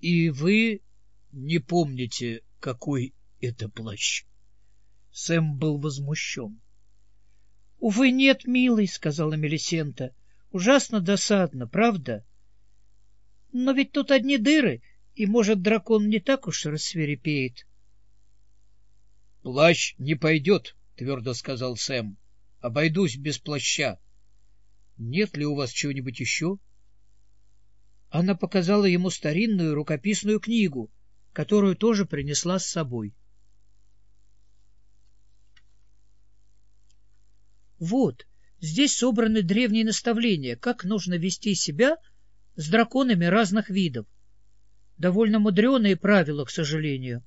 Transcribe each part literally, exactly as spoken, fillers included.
— И вы не помните, какой это плащ? Сэм был возмущен. — Увы, нет, милый, — сказала Мелисента. — Ужасно досадно, правда? Но ведь тут одни дыры, и, может, дракон не так уж рассвирепеет. — Плащ не пойдет, — твердо сказал Сэм. — Обойдусь без плаща. Нет ли у вас чего-нибудь еще? Она показала ему старинную рукописную книгу, которую тоже принесла с собой. Вот, здесь собраны древние наставления, как нужно вести себя с драконами разных видов. Довольно мудреные правила, к сожалению.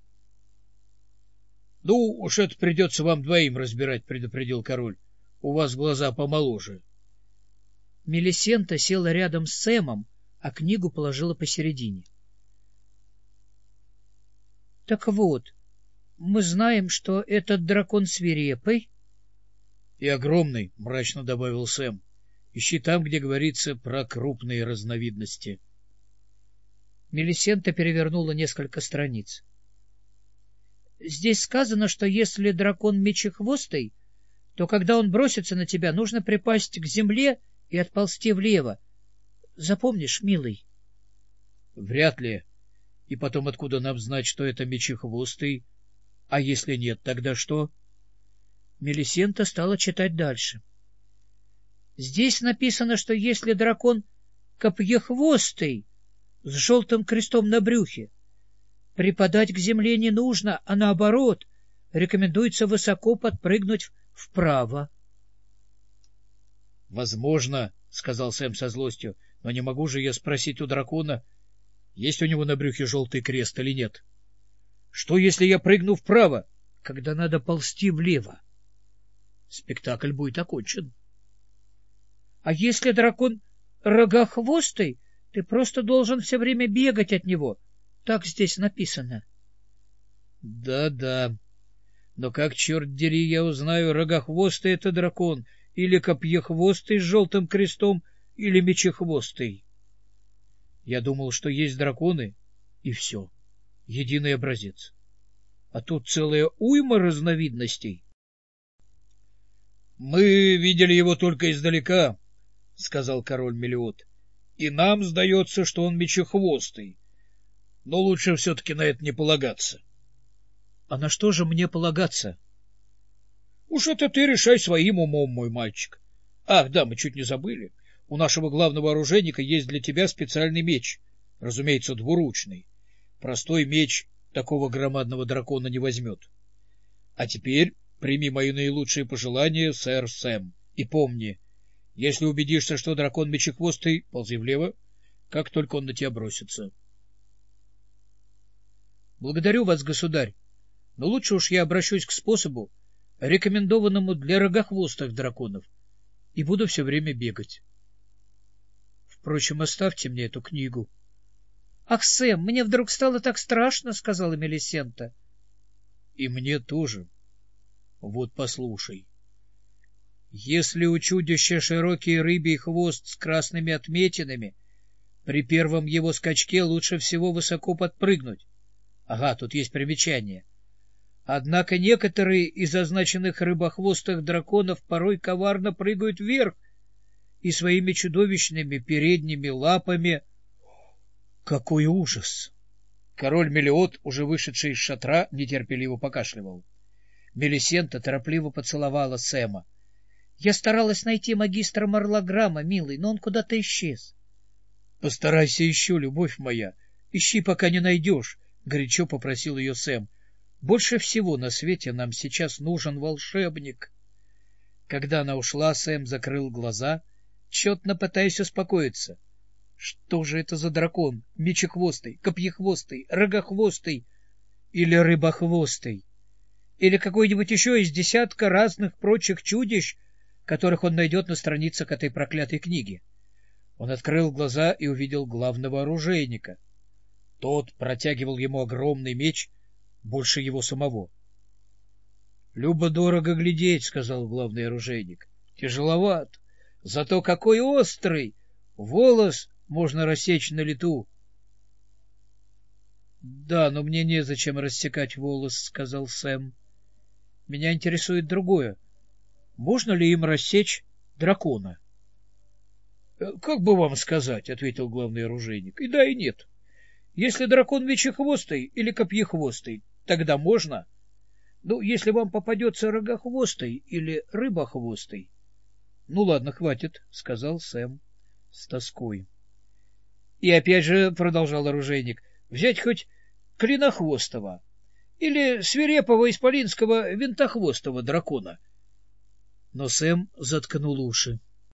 — Ну, уж это придется вам двоим разбирать, — предупредил король. — У вас глаза помоложе. Мелисента села рядом с Сэмом, а книгу положила посередине. — Так вот, мы знаем, что этот дракон свирепый. — И огромный, — мрачно добавил Сэм. — Ищи там, где говорится про крупные разновидности. Мелисента перевернула несколько страниц. — Здесь сказано, что если дракон мечехвостый, то когда он бросится на тебя, нужно припасть к земле и отползти влево. Запомнишь, милый? — Вряд ли. И потом, откуда нам знать, что это мечехвостый? А если нет, тогда что? Мелисента стала читать дальше. Здесь написано, что если дракон копьехвостый с желтым крестом на брюхе, припадать к земле не нужно, а наоборот, рекомендуется высоко подпрыгнуть вправо. — Возможно, — сказал Сэм со злостью, — но не могу же я спросить у дракона, есть у него на брюхе желтый крест или нет. Что, если я прыгну вправо, когда надо ползти влево? Спектакль будет окончен. — А если дракон рогохвостый, ты просто должен все время бегать от него. Так здесь написано. Да, — Да-да. Но как, черт дери, я узнаю, рогохвостый это дракон, или копьехвостый с желтым крестом, или мечехвостый? Я думал, что есть драконы, и все. Единый образец. А тут целая уйма разновидностей. — Мы видели его только издалека, — сказал король Мелиот, — и нам сдается, что он мечехвостый. Но лучше все-таки на это не полагаться. — А на что же мне полагаться? — Уж это ты решай своим умом, мой мальчик. Ах, да, мы чуть не забыли. У нашего главного оружейника есть для тебя специальный меч, разумеется, двуручный. Простой меч такого громадного дракона не возьмет. А теперь прими мои наилучшие пожелания, сэр Сэм, и помни, если убедишься, что дракон мечехвостый, ползи влево, как только он на тебя бросится. — Благодарю вас, государь, но лучше уж я обращусь к способу, рекомендованному для рогохвостых драконов, и буду все время бегать. Впрочем, оставьте мне эту книгу. — Ах, Сэм, мне вдруг стало так страшно, — сказала Мелисента. — И мне тоже. Вот послушай. Если у чудища широкий рыбий хвост с красными отметинами, при первом его скачке лучше всего высоко подпрыгнуть. Ага, тут есть примечание. Однако некоторые из означенных рыбохвостых драконов порой коварно прыгают вверх и своими чудовищными передними лапами... Какой ужас! Король Мелиот, уже вышедший из шатра, нетерпеливо покашливал. Мелисента торопливо поцеловала Сэма. — Я старалась найти магистра Марлаграма, милый, но он куда-то исчез. — Постарайся еще, любовь моя. Ищи, пока не найдешь, — горячо попросил ее Сэм. — Больше всего на свете нам сейчас нужен волшебник. Когда она ушла, Сэм закрыл глаза, тщетно пытаясь успокоиться. Что же это за дракон? Мечехвостый, копьехвостый, рогохвостый или рыбохвостый? Или какой-нибудь еще из десятка разных прочих чудищ, которых он найдет на страницах этой проклятой книги? Он открыл глаза и увидел главного оружейника. Тот протягивал ему огромный меч, больше его самого. — Любо-дорого глядеть, — сказал главный оружейник. — Тяжеловат, зато какой острый! Волос можно рассечь на лету. — Да, но мне незачем рассекать волос, — сказал Сэм. — Меня интересует другое. Можно ли им рассечь дракона? — Как бы вам сказать, — ответил главный оружейник, — и да, и нет. Если дракон мечехвостый или копьехвостый, тогда можно. Ну, если вам попадется рогохвостый или рыбохвостый... — Ну, ладно, хватит, — сказал Сэм с тоской. — И опять же, — продолжал оружейник, — взять хоть клинохвостого или свирепого исполинского винтохвостого дракона. Но Сэм заткнул уши.